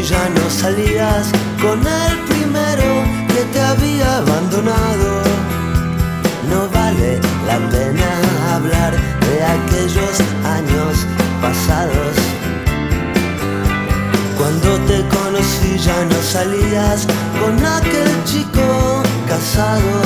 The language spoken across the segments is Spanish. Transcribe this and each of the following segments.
ya no salías con el primero que te había abandonado. No vale la pena hablar de aquellos años pasados. Cuando te conocí ya no salías con aquel chico casado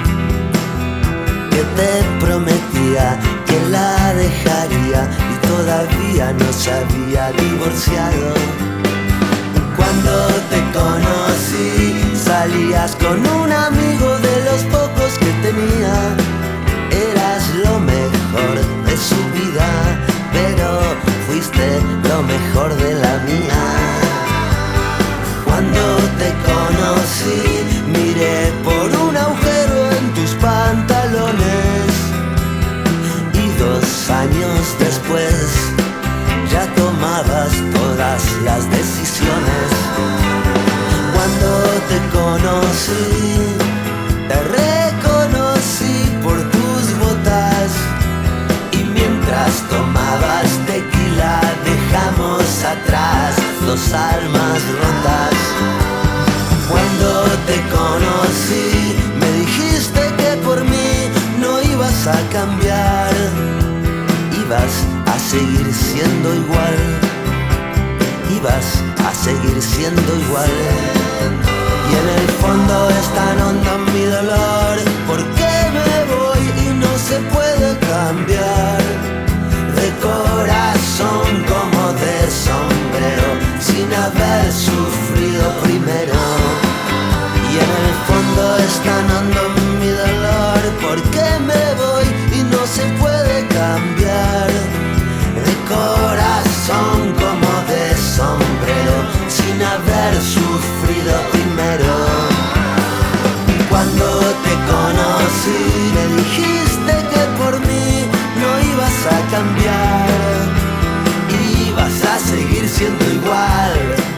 que te prometía que la dejaría y todavía no se había divorciado. Cuando te conocí salías con un amigo de los pocos que tenía. Eras lo mejor de su vida, pero fuiste lo mejor de la mía. Cuando te conocí miré por un agujero en tus pantalones y 2 años después ya tomabas todas las decisiones. Cuando te conocí, te reconocí por tus botas y mientras tomabas tequila dejamos atrás 2 almas rotas. Cuando te conocí me dijiste que por mí no ibas a cambiar, ibas a seguir siendo igual, ibas a seguir siendo igual. Y en el fondo es tan hondo mi dolor, porque me voy y no se puede cambiar. De corazón como de sombrero, sin haber sufrido primero. Y en el fondo es tan hondo mi dolor, porque me voy y no se puede cambiar. De corazón como de sombrero, sin haber sufrido primero. Cuando te conocí me dijiste que por mí no ibas a cambiar, ibas a seguir siendo igual,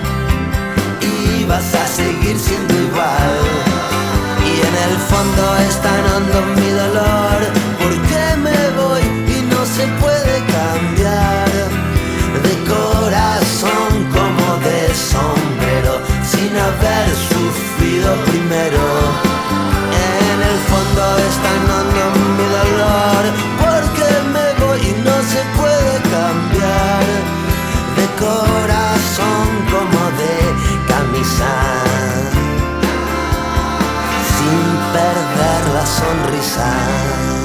ibas a seguir siendo igual. Y en el fondo es tan hondo mi dolor, porque me voy y no se puede cambiar. De corazón como de sombrero, sin haber sufrido primero. En el fondo es tan hondo mi dolor, porque me voy y no se puede cambiar. De corazón como de camisa, sin perder la sonrisa.